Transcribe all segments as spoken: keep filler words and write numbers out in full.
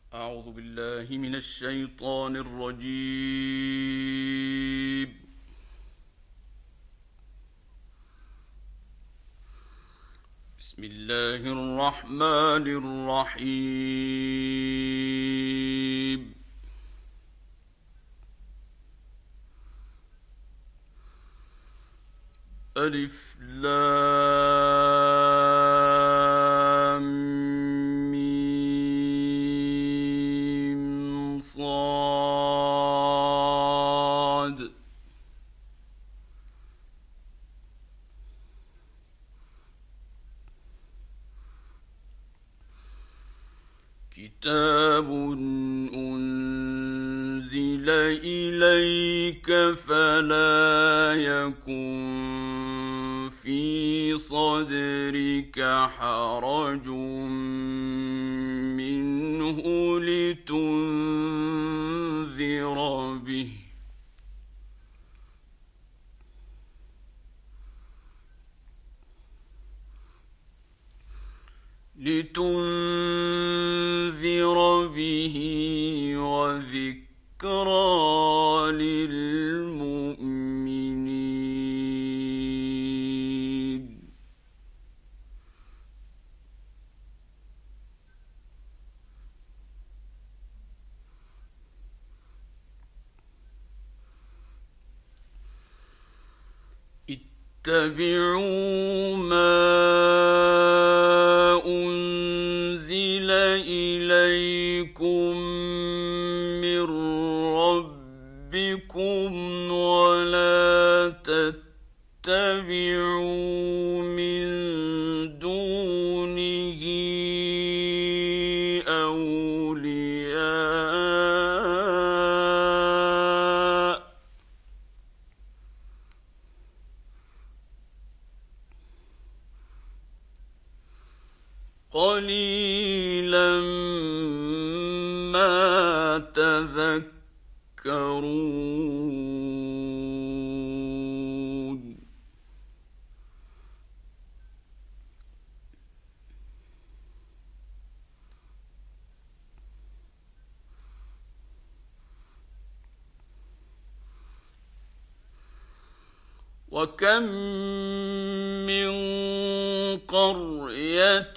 أعوذ بالله من الشيطان الرجيم. بسم الله الرحمن الرحيم. ألف لام ميم صاد. كتاب أنزل إليك فلا يكن في صدرك حرج منه لتنذر به لتنذر به وذكرى للمؤمنين. اتبعوا ما أنزل إليكم من ربكم ولا تتبعوا من دونه أولياء قليلا ما تذكرون. وكم من قرية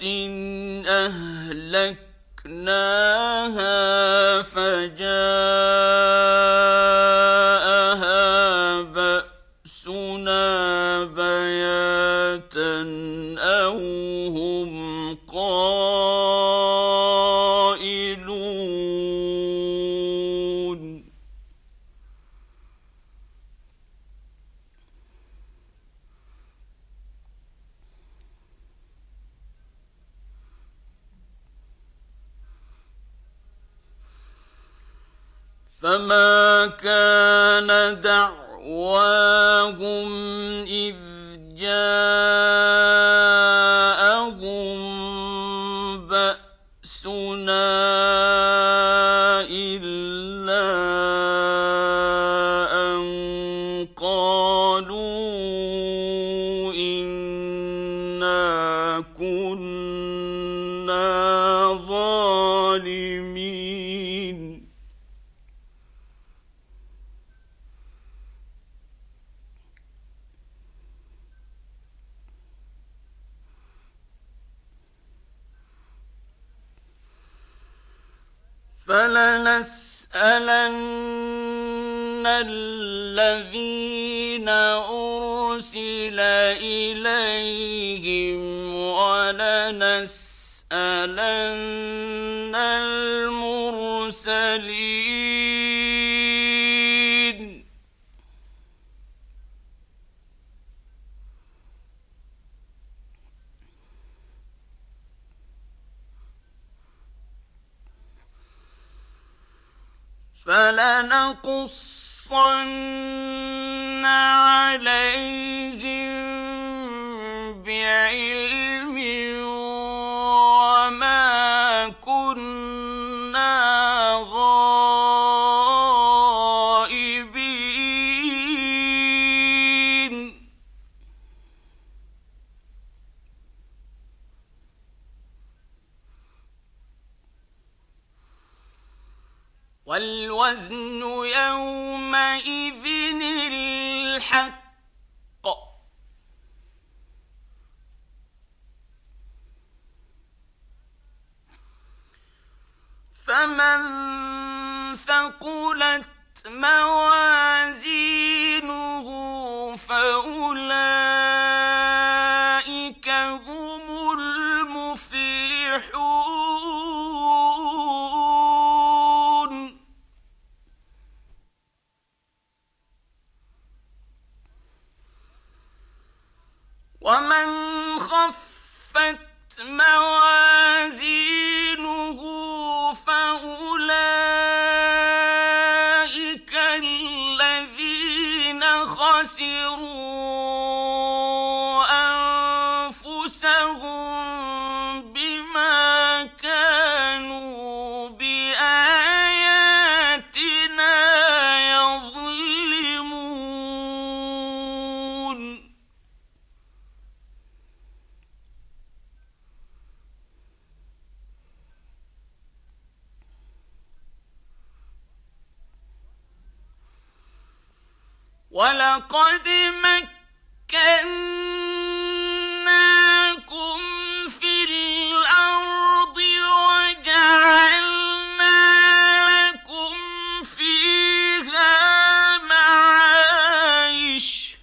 أهلكناها فجاءها بأسنا بياتا أو هم قائلون. فما كان دعواهم إذ جاءهم بأسنا إلا أن قالوا إنا كنا ظالمين. فلنسألن الذين أرسل إليهم ولنسألن المرسلين. فلنقصن عليهم بعلم وما كنا غائبين. والوزن يومئذ الحق. فمن ثقلت موازينه فأولئك هم المفلحون. ومن خفت موازينه فأولئك الذين خسروا أنفسهم بما كانوا بآياتنا يظلمون. ولقد مكناكم في الأرض وجعلنا لكم فيها معايش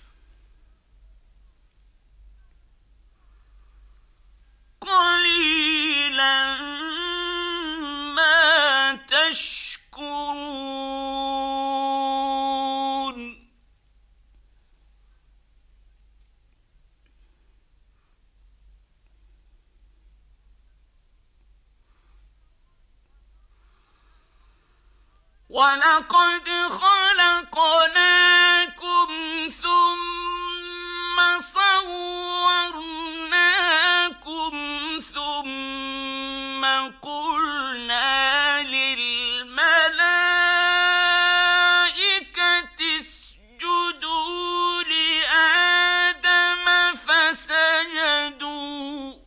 قليلا ما تشكرون. ولقد خلقناكم ثم صورناكم ثم قلنا للملائكة اسجدوا لآدم فسجدوا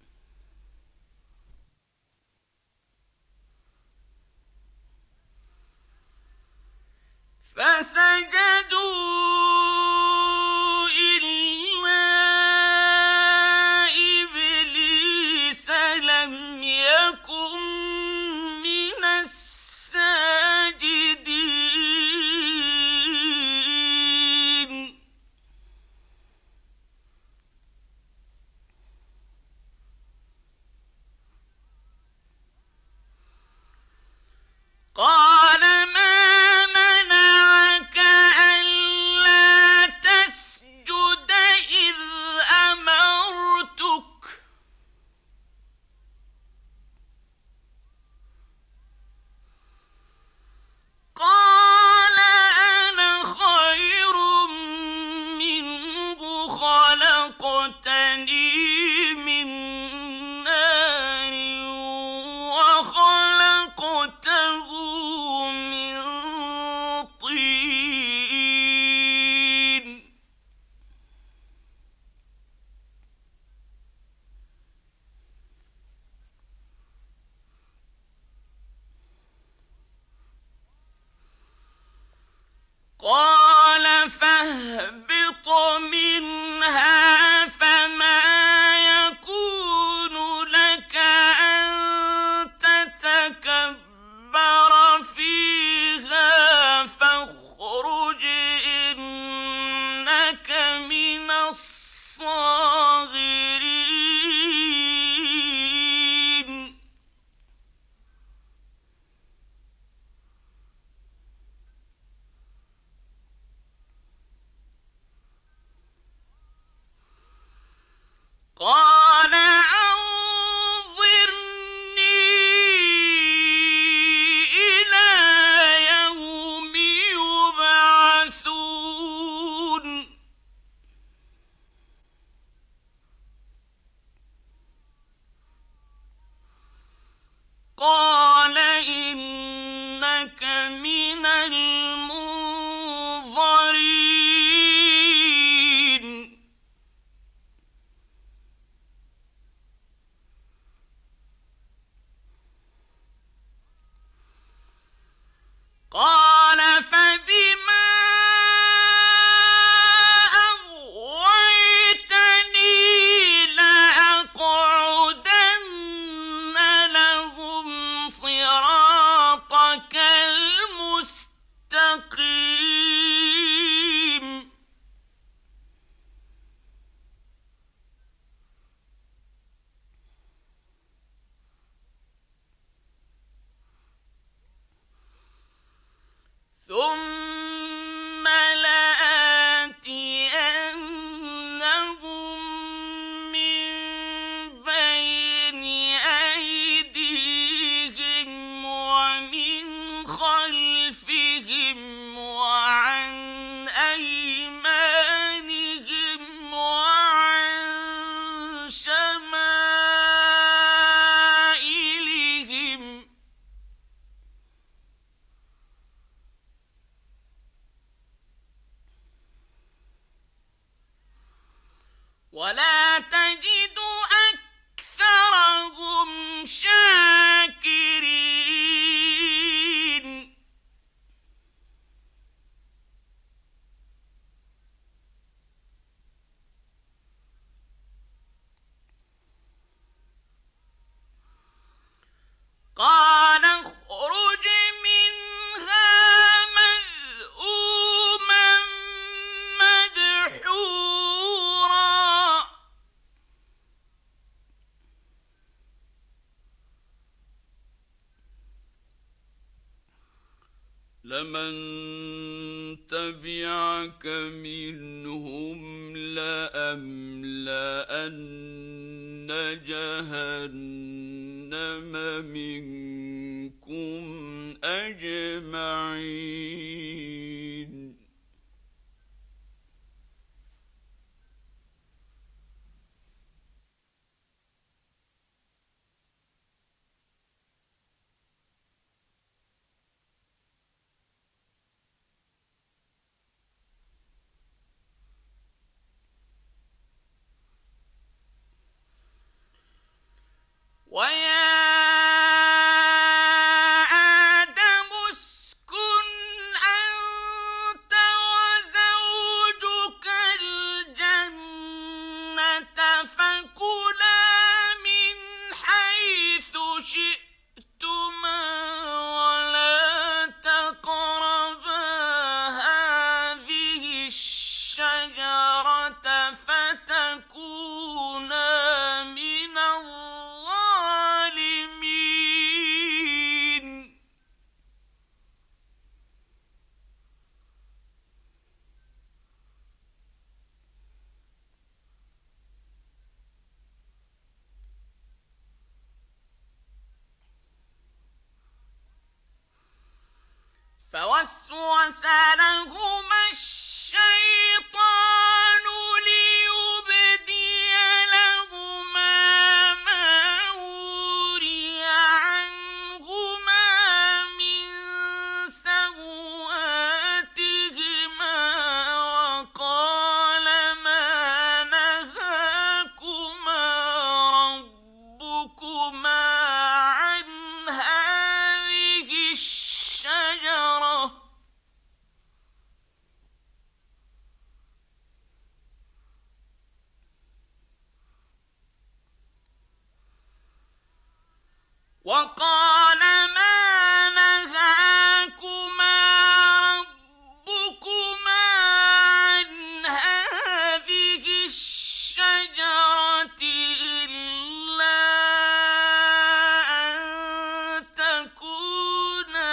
فسجدوا إلا إبليس لم يكن من الساجدين. قال ما منعك أن ولا تجد أكثرهم شاكرين قال اخرج منها مذءوما مدحورا لمن تبعك منهم لأملأن جهنم منكم أجمعين ويا آدم اسكن أنت وزوجك الجنة فكلا من حيث شئتما ولا تقربا هذه الشجرة فتكونا من الظالمين فوسوس لهما الشيطان ليبدي لهما ما وري عنهما من سوآتهما وقال ما نهاكما ربكما عن هذه الشجرة وقال ما نهاكما ربكما عن هذه الشجرة إلا أن تكونا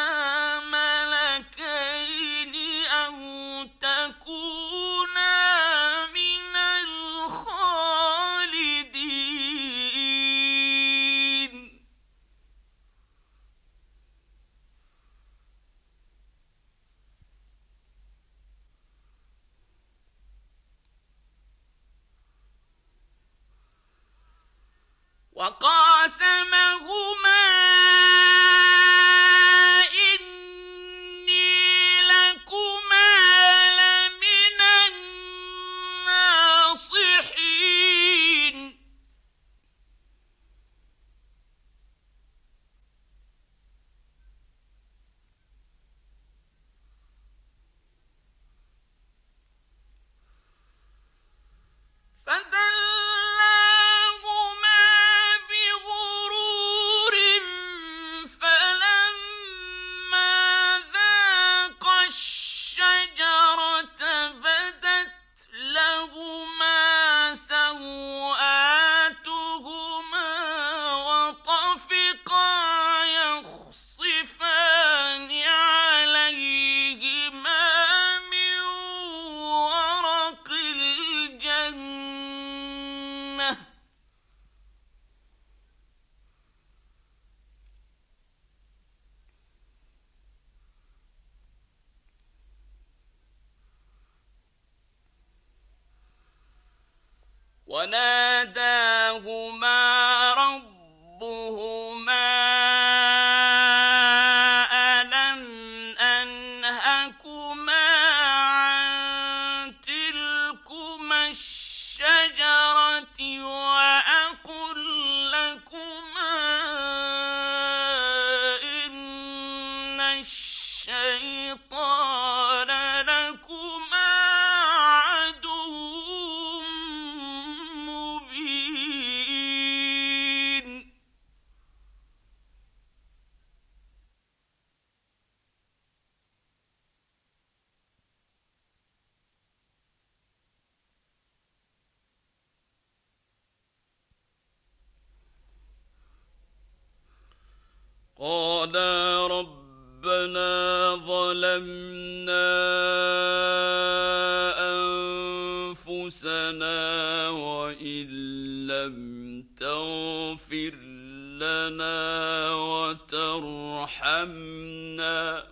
ملكين أو تكونا من الخالدين وقاسمهما إني لكما لمن الناصحين فدلاهما بغرور فلما ذاقا الشجرة بدت لهما سوآتهما وطفقا يخصفان عليهما من ورق الجنة وناداهما ربهما ألم أنهكما عن تلكما الشجرة قالا ربنا ظلمنا أنفسنا وإن لم تغفر لنا وترحمنا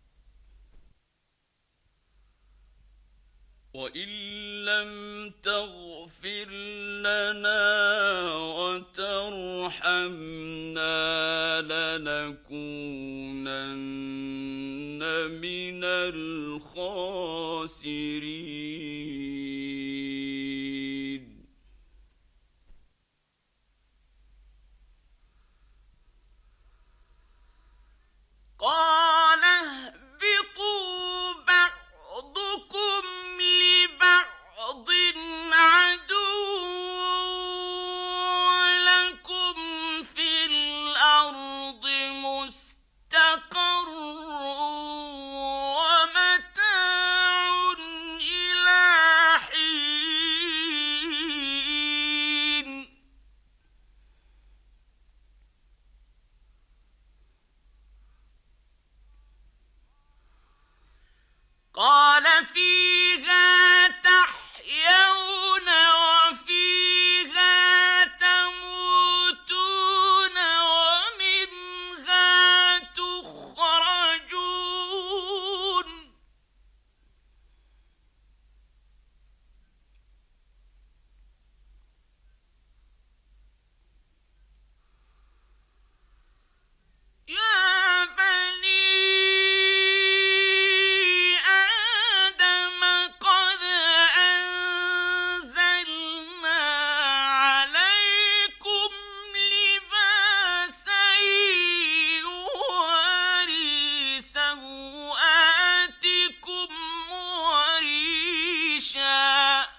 وإن لم تغفر لنا وترحمنا لنكونن من الخاسرين. قال اهبطوا بعضكم لبعض عدو ولكم في الأرض مستقر ومتاع إلى حين. قال فيها تحيون وفيها تموتون ومنها تخرجون. يا بني آدم قد أنزلنا عليكم لباسا يواري سوآتكم وريشا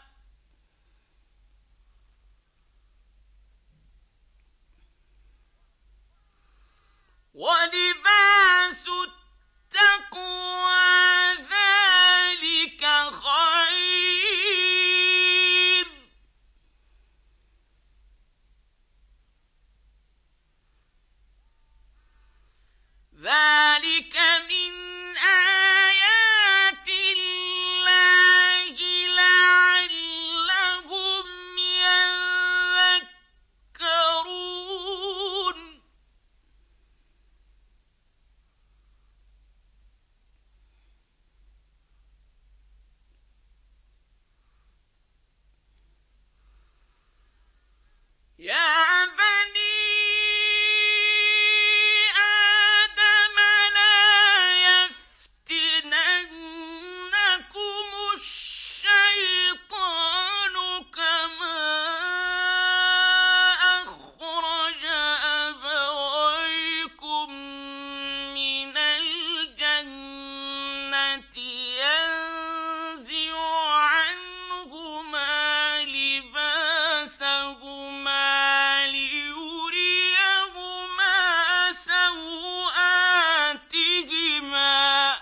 ولباس التقوى ذلك خير. ذلك من آيات الله لعلهم يذكرون. يا بني آدم لا يفتننكم الشيطان كما أخرج أبويكم من الجنة ينزع عنهما لباسهما ليريهما سوآتهما.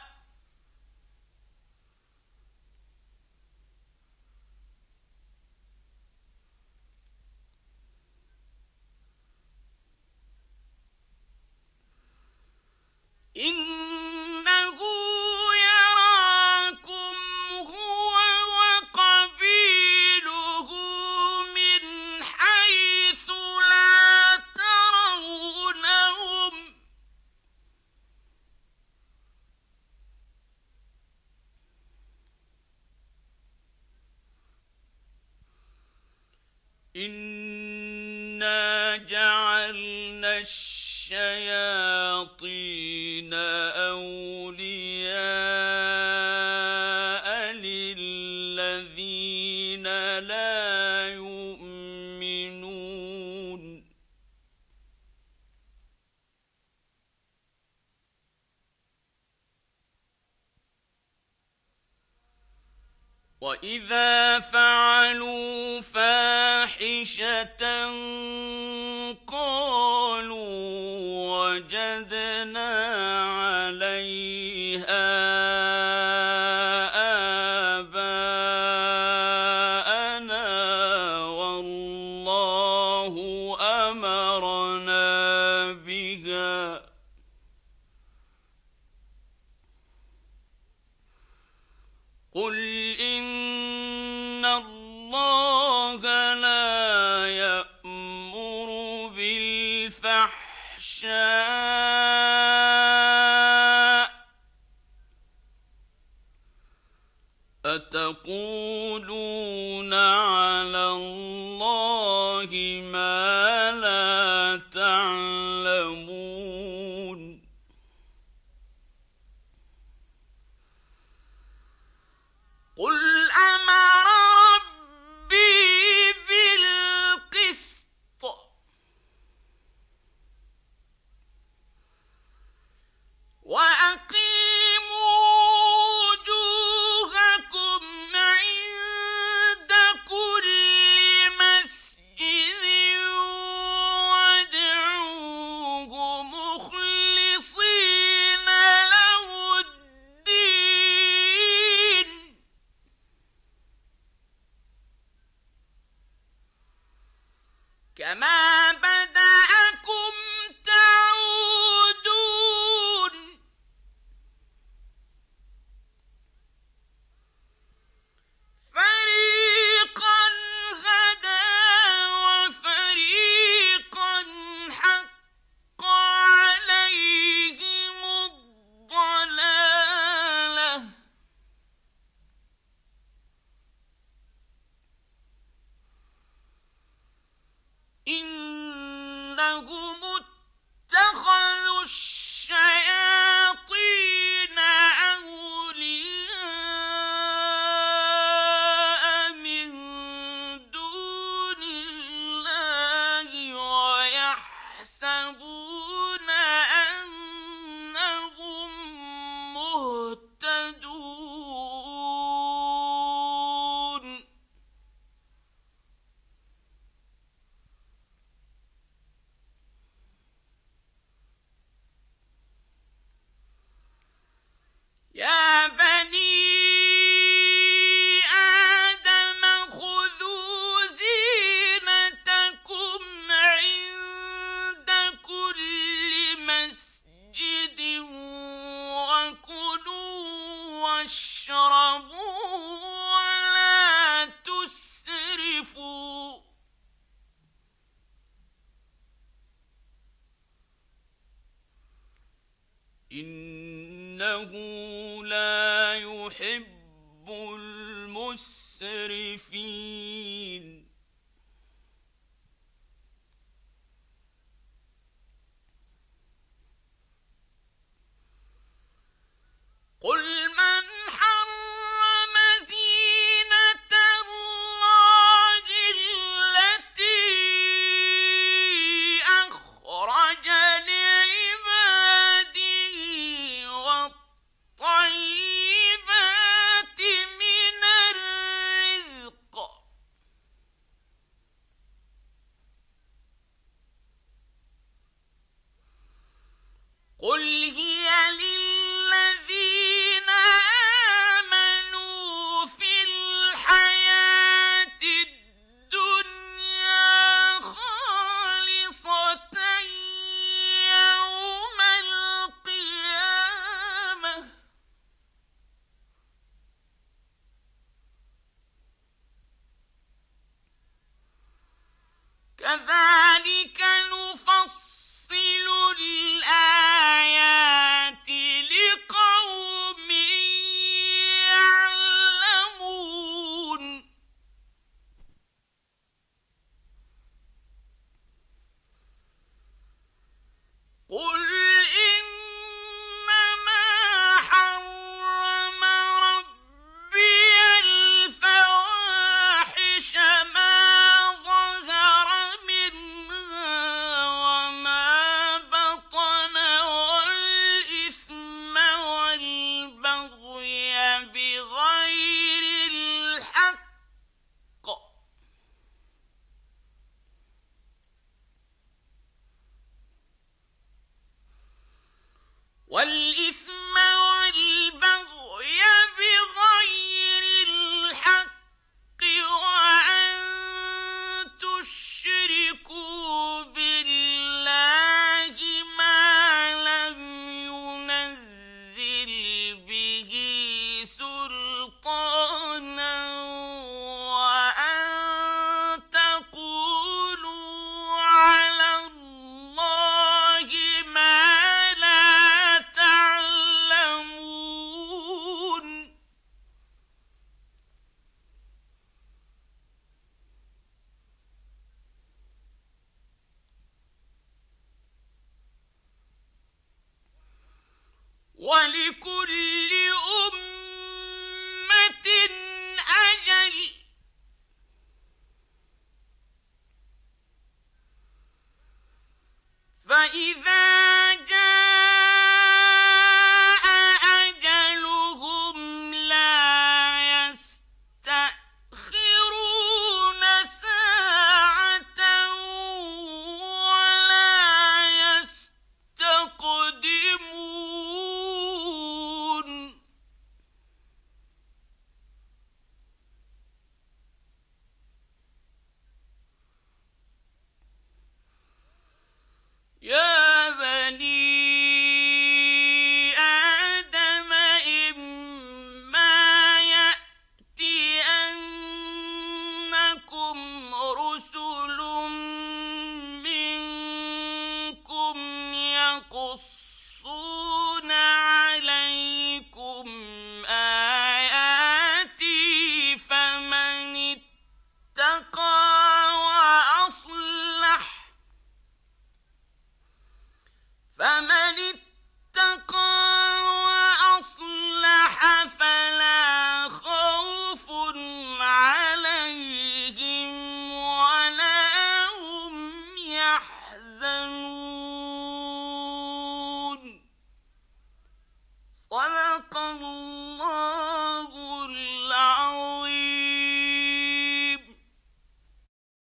إنه يراكم هو وقبيله من حيث لا ترونهم. إنا جعلنا الشياطين أولياء للذين لا يؤمنون. وإذا فعلوا فاحشة قالوا وجدنا عليها آباءنا والله أمرنا بها قل إن الله لا يأمر بالفحشاء أتقولون على الله ما لا تعلمون قل أمر ربي بالقسط وأقيموا وجوهكم عند كل مسجد وادعوه مخلصين له الدين كما بدأكم تعودون فريقا هدى وفريقا حق عليهم الضلالة إنهم اتخذوا الشياطين أولياء من دون الله ويحسبون أنهم مهتدون يا بني آدم خذوا زينتكم عند كل مسجد وكلوا واشربوا ولا تسرفوا إنه لا يحب المسرفين قل من حرم زينة الله التي أخرج لعباده والطيبات من الرزق وإذا